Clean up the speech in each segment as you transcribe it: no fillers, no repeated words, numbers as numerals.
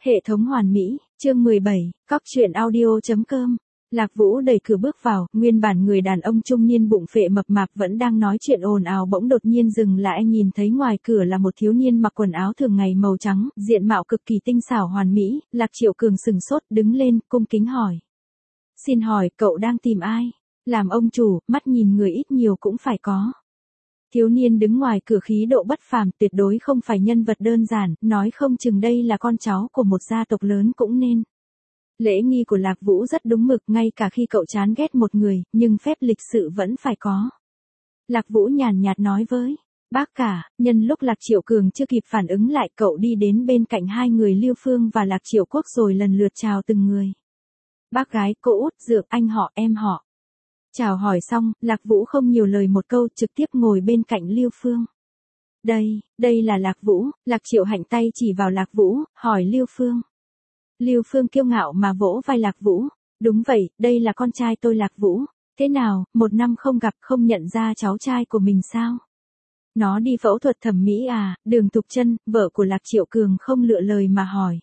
Hệ thống hoàn mỹ, chương 17, cóc truyện audio.com. Lạc Vũ đẩy cửa bước vào, nguyên bản người đàn ông trung niên bụng phệ mập mạp vẫn đang nói chuyện ồn ào bỗng đột nhiên dừng lại, nhìn thấy ngoài cửa là một thiếu niên mặc quần áo thường ngày màu trắng, diện mạo cực kỳ tinh xảo hoàn mỹ. Lạc Triệu Cường sừng sốt, đứng lên, cung kính hỏi. Xin hỏi, cậu đang tìm ai? Làm ông chủ, mắt nhìn người ít nhiều cũng phải có. Thiếu niên đứng ngoài cửa khí độ bất phàm, tuyệt đối không phải nhân vật đơn giản, nói không chừng đây là con cháu của một gia tộc lớn cũng nên. Lễ nghi của Lạc Vũ rất đúng mực, ngay cả khi cậu chán ghét một người, nhưng phép lịch sự vẫn phải có. Lạc Vũ nhàn nhạt nói với bác cả, nhân lúc Lạc Triệu Cường chưa kịp phản ứng lại, cậu đi đến bên cạnh hai người Lưu Phương và Lạc Triệu Quốc rồi lần lượt chào từng người. Bác gái, cô út, dượng, anh họ, em họ. Chào hỏi xong, Lạc Vũ không nhiều lời một câu, trực tiếp ngồi bên cạnh Lưu Phương. Đây là Lạc Vũ. Lạc Triệu Hạnh tay chỉ vào Lạc Vũ, hỏi Lưu Phương. Lưu Phương kiêu ngạo mà vỗ vai Lạc Vũ. Đúng vậy, đây là con trai tôi Lạc Vũ. Thế nào, một năm không gặp không nhận ra cháu trai của mình sao? Nó đi phẫu thuật thẩm mỹ à? Đường Thục Trân, vợ của Lạc Triệu Cường không lựa lời mà hỏi.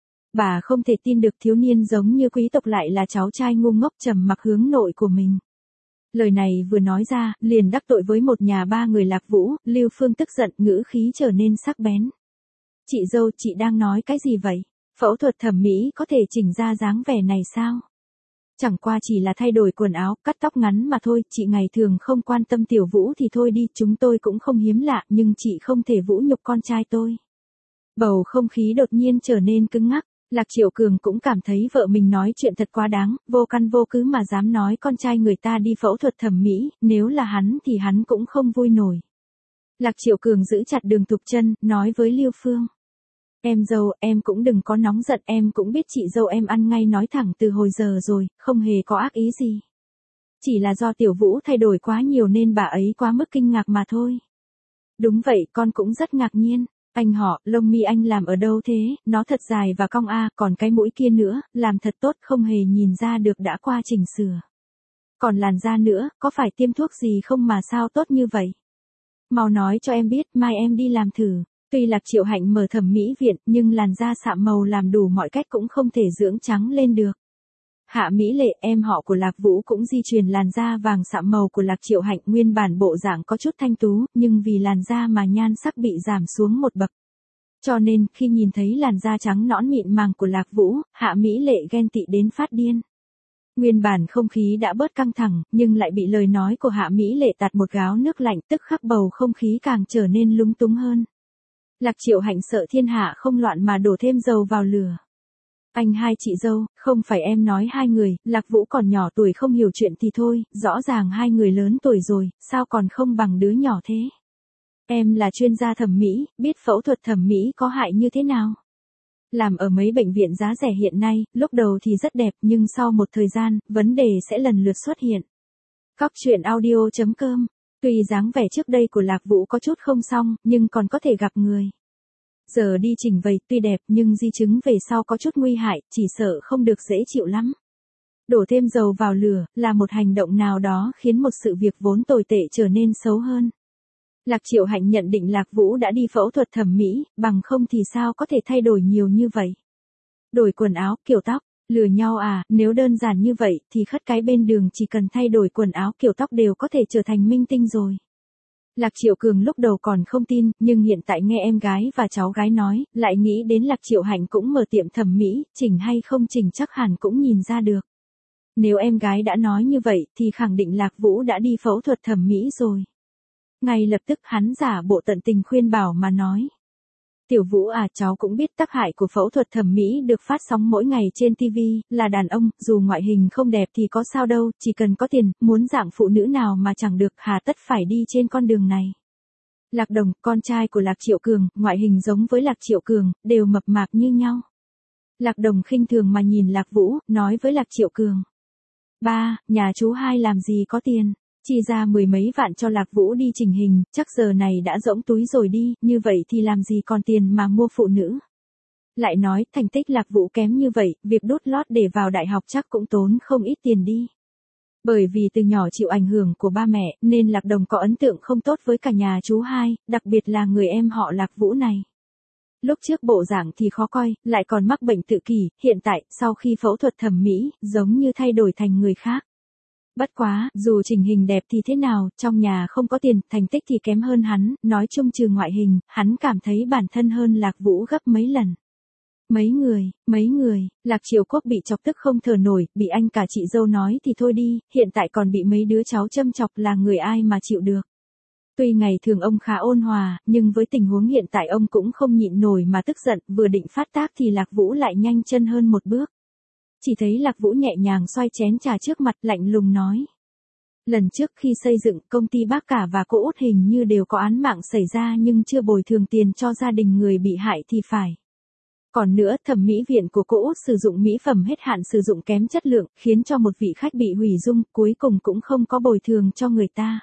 Bà không thể tin được thiếu niên giống như quý tộc lại là cháu trai ngu ngốc trầm mặc hướng nội của mình. Lời này vừa nói ra, liền đắc tội với một nhà ba người Lạc Vũ. Lưu Phương tức giận, ngữ khí trở nên sắc bén. Chị dâu, chị đang nói cái gì vậy? Phẫu thuật thẩm mỹ có thể chỉnh ra dáng vẻ này sao? Chẳng qua chỉ là thay đổi quần áo, cắt tóc ngắn mà thôi, chị ngày thường không quan tâm Tiểu Vũ thì thôi đi, chúng tôi cũng không hiếm lạ, nhưng chị không thể vũ nhục con trai tôi. Bầu không khí đột nhiên trở nên cứng ngắc. Lạc Triệu Cường cũng cảm thấy vợ mình nói chuyện thật quá đáng, vô căn vô cứ mà dám nói con trai người ta đi phẫu thuật thẩm mỹ, nếu là hắn thì hắn cũng không vui nổi. Lạc Triệu Cường giữ chặt Đường Thục Trân, nói với Lưu Phương. Em dâu, em cũng đừng có nóng giận, em cũng biết chị dâu em ăn ngay nói thẳng từ hồi giờ rồi, không hề có ác ý gì. Chỉ là do Tiểu Vũ thay đổi quá nhiều nên bà ấy quá mức kinh ngạc mà thôi. Đúng vậy, con cũng rất ngạc nhiên. Anh họ, lông mi anh làm ở đâu thế, nó thật dài và cong a, còn cái mũi kia nữa, làm thật tốt, không hề nhìn ra được đã qua chỉnh sửa. Còn làn da nữa, có phải tiêm thuốc gì không mà sao tốt như vậy? Mau nói cho em biết, mai em đi làm thử. Tuy Lạc Triệu Hạnh mở thẩm mỹ viện, nhưng làn da sạm màu làm đủ mọi cách cũng không thể dưỡng trắng lên được. Hạ Mỹ Lệ, em họ của Lạc Vũ cũng di truyền làn da vàng sạm màu của Lạc Triệu Hạnh, nguyên bản bộ dạng có chút thanh tú, nhưng vì làn da mà nhan sắc bị giảm xuống một bậc. Cho nên, khi nhìn thấy làn da trắng nõn mịn màng của Lạc Vũ, Hạ Mỹ Lệ ghen tị đến phát điên. Nguyên bản không khí đã bớt căng thẳng, nhưng lại bị lời nói của Hạ Mỹ Lệ tạt một gáo nước lạnh, tức khắc bầu không khí càng trở nên lúng túng hơn. Lạc Triệu Hạnh sợ thiên hạ không loạn mà đổ thêm dầu vào lửa. Anh hai chị dâu, không phải em nói hai người, Lạc Vũ còn nhỏ tuổi không hiểu chuyện thì thôi, rõ ràng hai người lớn tuổi rồi, sao còn không bằng đứa nhỏ thế? Em là chuyên gia thẩm mỹ, biết phẫu thuật thẩm mỹ có hại như thế nào? Làm ở mấy bệnh viện giá rẻ hiện nay, lúc đầu thì rất đẹp nhưng sau một thời gian, vấn đề sẽ lần lượt xuất hiện. Cóc truyện audio.com. Tuy dáng vẻ trước đây của Lạc Vũ có chút không xong, nhưng còn có thể gặp người. Giờ đi chỉnh vầy, tuy đẹp nhưng di chứng về sau có chút nguy hại, chỉ sợ không được dễ chịu lắm. Đổ thêm dầu vào lửa, là một hành động nào đó khiến một sự việc vốn tồi tệ trở nên xấu hơn. Lạc Triệu Hạnh nhận định Lạc Vũ đã đi phẫu thuật thẩm mỹ, bằng không thì sao có thể thay đổi nhiều như vậy. Đổi quần áo, kiểu tóc, lừa nhau à, nếu đơn giản như vậy thì khất cái bên đường chỉ cần thay đổi quần áo kiểu tóc đều có thể trở thành minh tinh rồi. Lạc Triệu Cường lúc đầu còn không tin, nhưng hiện tại nghe em gái và cháu gái nói, lại nghĩ đến Lạc Triệu Hạnh cũng mở tiệm thẩm mỹ, chỉnh hay không chỉnh chắc hẳn cũng nhìn ra được. Nếu em gái đã nói như vậy thì khẳng định Lạc Vũ đã đi phẫu thuật thẩm mỹ rồi. Ngay lập tức hắn giả bộ tận tình khuyên bảo mà nói. Tiểu Vũ à, cháu cũng biết tác hại của phẫu thuật thẩm mỹ được phát sóng mỗi ngày trên TV, là đàn ông, dù ngoại hình không đẹp thì có sao đâu, chỉ cần có tiền, muốn dạng phụ nữ nào mà chẳng được, hà tất phải đi trên con đường này. Lạc Đồng, con trai của Lạc Triệu Cường, ngoại hình giống với Lạc Triệu Cường, đều mập mạp như nhau. Lạc Đồng khinh thường mà nhìn Lạc Vũ, nói với Lạc Triệu Cường. Ba, nhà chú hai làm gì có tiền? Chi ra mười mấy vạn cho Lạc Vũ đi chỉnh hình, chắc giờ này đã rỗng túi rồi đi, như vậy thì làm gì còn tiền mà mua phụ nữ. Lại nói, thành tích Lạc Vũ kém như vậy, việc đút lót để vào đại học chắc cũng tốn không ít tiền đi. Bởi vì từ nhỏ chịu ảnh hưởng của ba mẹ, nên Lạc Đồng có ấn tượng không tốt với cả nhà chú hai, đặc biệt là người em họ Lạc Vũ này. Lúc trước bộ dạng thì khó coi, lại còn mắc bệnh tự kỷ, hiện tại, sau khi phẫu thuật thẩm mỹ, giống như thay đổi thành người khác. Bất quá, dù chỉnh hình đẹp thì thế nào, trong nhà không có tiền, thành tích thì kém hơn hắn, nói chung trừ ngoại hình, hắn cảm thấy bản thân hơn Lạc Vũ gấp mấy lần. Mấy người, Lạc Triệu Quốc bị chọc tức không thở nổi, bị anh cả chị dâu nói thì thôi đi, hiện tại còn bị mấy đứa cháu châm chọc là người ai mà chịu được. Tuy ngày thường ông khá ôn hòa, nhưng với tình huống hiện tại ông cũng không nhịn nổi mà tức giận, vừa định phát tác thì Lạc Vũ lại nhanh chân hơn một bước. Chỉ thấy Lạc Vũ nhẹ nhàng xoay chén trà trước mặt lạnh lùng nói. Lần trước khi xây dựng công ty bác cả và cô Út hình như đều có án mạng xảy ra nhưng chưa bồi thường tiền cho gia đình người bị hại thì phải. Còn nữa, thẩm mỹ viện của cô Út sử dụng mỹ phẩm hết hạn sử dụng kém chất lượng, khiến cho một vị khách bị hủy dung, cuối cùng cũng không có bồi thường cho người ta.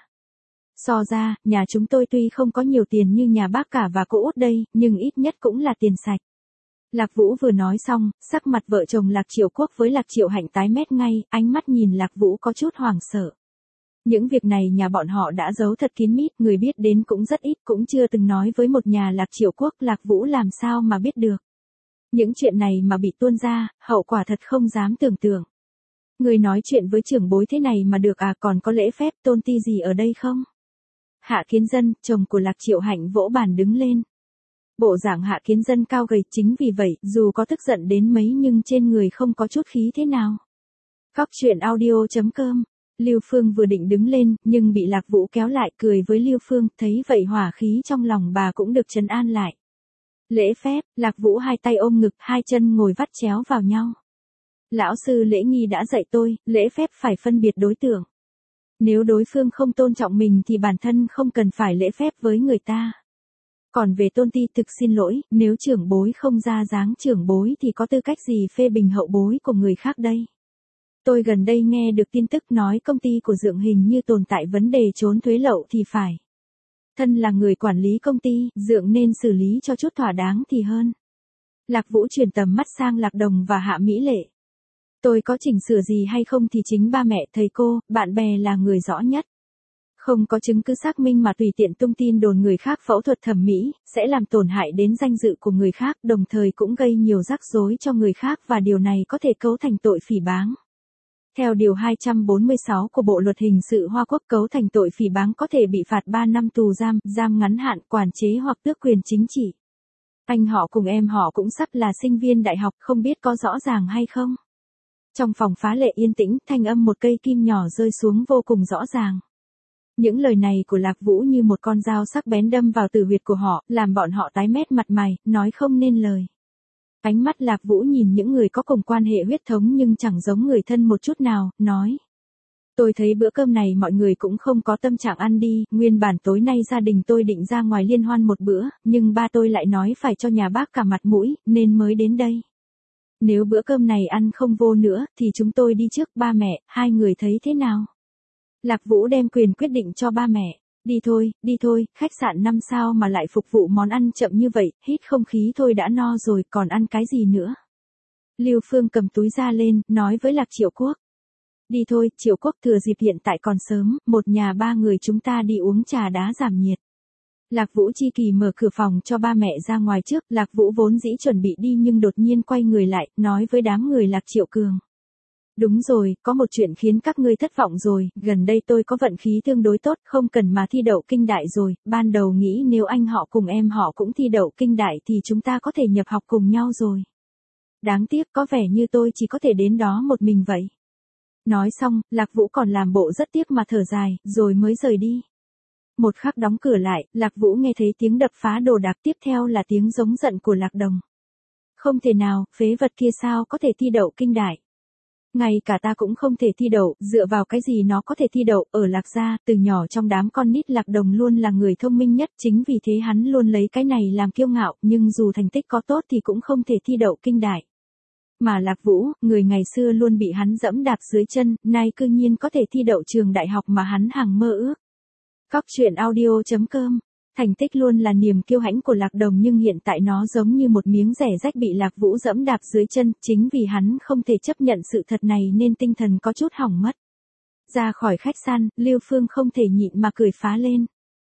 So ra, nhà chúng tôi tuy không có nhiều tiền như nhà bác cả và cô Út đây, nhưng ít nhất cũng là tiền sạch. Lạc Vũ vừa nói xong, sắc mặt vợ chồng Lạc Triệu Quốc với Lạc Triệu Hạnh tái mét ngay, ánh mắt nhìn Lạc Vũ có chút hoảng sợ. Những việc này nhà bọn họ đã giấu thật kín mít, người biết đến cũng rất ít, cũng chưa từng nói với một nhà Lạc Triệu Quốc, Lạc Vũ làm sao mà biết được. Những chuyện này mà bị tuôn ra, hậu quả thật không dám tưởng tượng. Người nói chuyện với trưởng bối thế này mà được à, còn có lễ phép tôn ti gì ở đây không? Hạ Kiến Dân, chồng của Lạc Triệu Hạnh vỗ bàn đứng lên. Bộ dạng Hạ Kiến Dân cao gầy, chính vì vậy, dù có tức giận đến mấy nhưng trên người không có chút khí thế nào. Góc truyện audio.com. Lưu Phương vừa định đứng lên, nhưng bị Lạc Vũ kéo lại, cười với Lưu Phương, thấy vậy hỏa khí trong lòng bà cũng được trấn an lại. Lễ phép, Lạc Vũ hai tay ôm ngực, hai chân ngồi vắt chéo vào nhau. Lão sư lễ nghi đã dạy tôi, lễ phép phải phân biệt đối tượng. Nếu đối phương không tôn trọng mình thì bản thân không cần phải lễ phép với người ta. Còn về tôn ti, thực xin lỗi, nếu trưởng bối không ra dáng trưởng bối thì có tư cách gì phê bình hậu bối của người khác đây? Tôi gần đây nghe được tin tức nói công ty của Dượng hình như tồn tại vấn đề trốn thuế lậu thì phải. Thân là người quản lý công ty, Dượng nên xử lý cho chút thỏa đáng thì hơn. Lạc Vũ chuyển tầm mắt sang Lạc Đồng và Hạ Mỹ Lệ. Tôi có chỉnh sửa gì hay không thì chính ba mẹ, thầy cô, bạn bè là người rõ nhất. Không có chứng cứ xác minh mà tùy tiện tung tin đồn người khác phẫu thuật thẩm mỹ, sẽ làm tổn hại đến danh dự của người khác, đồng thời cũng gây nhiều rắc rối cho người khác và điều này có thể cấu thành tội phỉ báng. Theo Điều 246 của Bộ Luật Hình sự Hoa Quốc, cấu thành tội phỉ báng có thể bị phạt 3 năm tù giam, giam ngắn hạn, quản chế hoặc tước quyền chính trị. Anh họ cùng em họ cũng sắp là sinh viên đại học, không biết có rõ ràng hay không? Trong phòng phá lệ yên tĩnh, thanh âm một cây kim nhỏ rơi xuống vô cùng rõ ràng. Những lời này của Lạc Vũ như một con dao sắc bén đâm vào tử huyệt của họ, làm bọn họ tái mét mặt mày, nói không nên lời. Ánh mắt Lạc Vũ nhìn những người có cùng quan hệ huyết thống nhưng chẳng giống người thân một chút nào, nói. Tôi thấy bữa cơm này mọi người cũng không có tâm trạng ăn đi, nguyên bản tối nay gia đình tôi định ra ngoài liên hoan một bữa, nhưng ba tôi lại nói phải cho nhà bác cả mặt mũi, nên mới đến đây. Nếu bữa cơm này ăn không vô nữa, thì chúng tôi đi trước, ba mẹ, hai người thấy thế nào? Lạc Vũ đem quyền quyết định cho ba mẹ. Đi thôi, khách sạn 5 sao mà lại phục vụ món ăn chậm như vậy, hít không khí thôi đã no rồi, còn ăn cái gì nữa? Lưu Phương cầm túi ra lên, nói với Lạc Triệu Quốc. Đi thôi, Triệu Quốc, thừa dịp hiện tại còn sớm, một nhà ba người chúng ta đi uống trà đá giảm nhiệt. Lạc Vũ chi kỳ mở cửa phòng cho ba mẹ ra ngoài trước, Lạc Vũ vốn dĩ chuẩn bị đi nhưng đột nhiên quay người lại, nói với đám người Lạc Triệu Cường. Đúng rồi, có một chuyện khiến các ngươi thất vọng rồi, gần đây tôi có vận khí tương đối tốt, không cần mà thi đậu kinh đại rồi, ban đầu nghĩ nếu anh họ cùng em họ cũng thi đậu kinh đại thì chúng ta có thể nhập học cùng nhau rồi. Đáng tiếc có vẻ như tôi chỉ có thể đến đó một mình vậy. Nói xong, Lạc Vũ còn làm bộ rất tiếc mà thở dài, rồi mới rời đi. Một khắc đóng cửa lại, Lạc Vũ nghe thấy tiếng đập phá đồ đạc, tiếp theo là tiếng giống giận của Lạc Đồng. Không thể nào, phế vật kia sao có thể thi đậu kinh đại. Ngay cả ta cũng không thể thi đậu, dựa vào cái gì nó có thể thi đậu, ở Lạc gia, từ nhỏ trong đám con nít Lạc Đồng luôn là người thông minh nhất, chính vì thế hắn luôn lấy cái này làm kiêu ngạo, nhưng dù thành tích có tốt thì cũng không thể thi đậu kinh đại. Mà Lạc Vũ, người ngày xưa luôn bị hắn dẫm đạp dưới chân, nay cư nhiên có thể thi đậu trường đại học mà hắn hằng mơ ước. Góc truyện audio.com. Thành tích luôn là niềm kiêu hãnh của Lạc Đồng nhưng hiện tại nó giống như một miếng rẻ rách bị Lạc Vũ dẫm đạp dưới chân, chính vì hắn không thể chấp nhận sự thật này nên tinh thần có chút hỏng mất. Ra khỏi khách sạn, Lưu Phương không thể nhịn mà cười phá lên.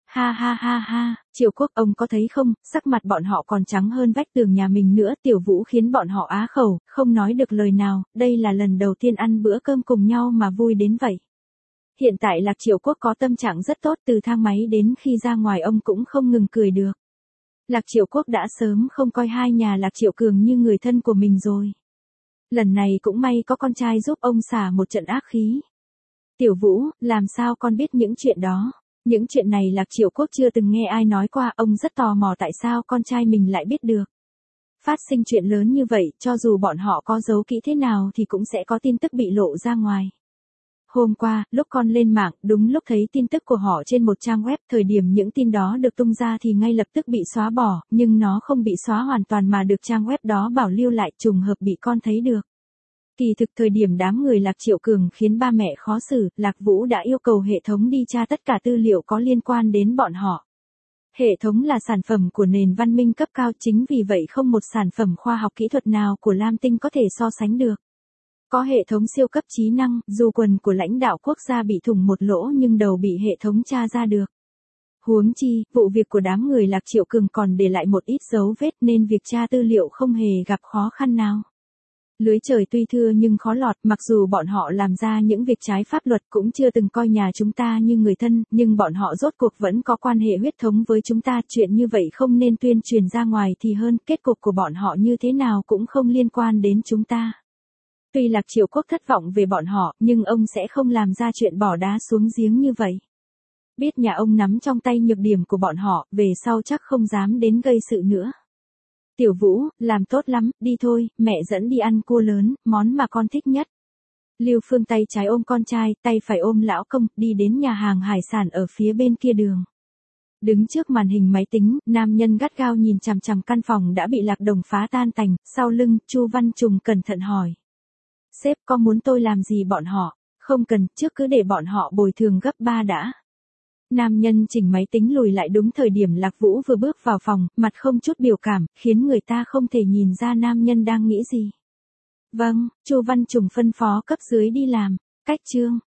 Ha ha ha ha, Triệu Quốc ông có thấy không, sắc mặt bọn họ còn trắng hơn vách tường nhà mình nữa, Tiểu Vũ khiến bọn họ á khẩu, không nói được lời nào, đây là lần đầu tiên ăn bữa cơm cùng nhau mà vui đến vậy. Hiện tại Lạc Triệu Quốc có tâm trạng rất tốt, từ thang máy đến khi ra ngoài ông cũng không ngừng cười được. Lạc Triệu Quốc đã sớm không coi hai nhà Lạc Triệu Cường như người thân của mình rồi. Lần này cũng may có con trai giúp ông xả một trận ác khí. Tiểu Vũ, làm sao con biết những chuyện đó? Những chuyện này Lạc Triệu Quốc chưa từng nghe ai nói qua, ông rất tò mò tại sao con trai mình lại biết được. Phát sinh chuyện lớn như vậy, cho dù bọn họ có giấu kỹ thế nào thì cũng sẽ có tin tức bị lộ ra ngoài. Hôm qua, lúc con lên mạng, đúng lúc thấy tin tức của họ trên một trang web, thời điểm những tin đó được tung ra thì ngay lập tức bị xóa bỏ, nhưng nó không bị xóa hoàn toàn mà được trang web đó bảo lưu lại, trùng hợp bị con thấy được. Kỳ thực thời điểm đám người Lạc Triệu Cường khiến ba mẹ khó xử, Lạc Vũ đã yêu cầu hệ thống đi tra tất cả tư liệu có liên quan đến bọn họ. Hệ thống là sản phẩm của nền văn minh cấp cao, chính vì vậy không một sản phẩm khoa học kỹ thuật nào của Lam Tinh có thể so sánh được. Có hệ thống siêu cấp trí năng, dù quần của lãnh đạo quốc gia bị thủng một lỗ nhưng đầu bị hệ thống tra ra được. Huống chi, vụ việc của đám người Lạc Triệu Cường còn để lại một ít dấu vết nên việc tra tư liệu không hề gặp khó khăn nào. Lưới trời tuy thưa nhưng khó lọt, mặc dù bọn họ làm ra những việc trái pháp luật cũng chưa từng coi nhà chúng ta như người thân, nhưng bọn họ rốt cuộc vẫn có quan hệ huyết thống với chúng ta, chuyện như vậy không nên tuyên truyền ra ngoài thì hơn, kết cục của bọn họ như thế nào cũng không liên quan đến chúng ta. Tuy Lạc Triệu Quốc thất vọng về bọn họ, nhưng ông sẽ không làm ra chuyện bỏ đá xuống giếng như vậy. Biết nhà ông nắm trong tay nhược điểm của bọn họ, về sau chắc không dám đến gây sự nữa. Tiểu Vũ, làm tốt lắm, đi thôi, mẹ dẫn đi ăn cua lớn, món mà con thích nhất. Lưu Phương tay trái ôm con trai, tay phải ôm lão công, đi đến nhà hàng hải sản ở phía bên kia đường. Đứng trước màn hình máy tính, nam nhân gắt gao nhìn chằm chằm căn phòng đã bị Lạc Đồng phá tan tành, sau lưng, Chu Văn Trùng cẩn thận hỏi. Sếp có muốn tôi làm gì bọn họ? Không cần, trước cứ để bọn họ bồi thường gấp 3 đã. Nam nhân chỉnh máy tính lùi lại đúng thời điểm Lạc Vũ vừa bước vào phòng, mặt không chút biểu cảm, khiến người ta không thể nhìn ra nam nhân đang nghĩ gì. Vâng, Chu Văn Trùng phân phó cấp dưới đi làm. Cách chương.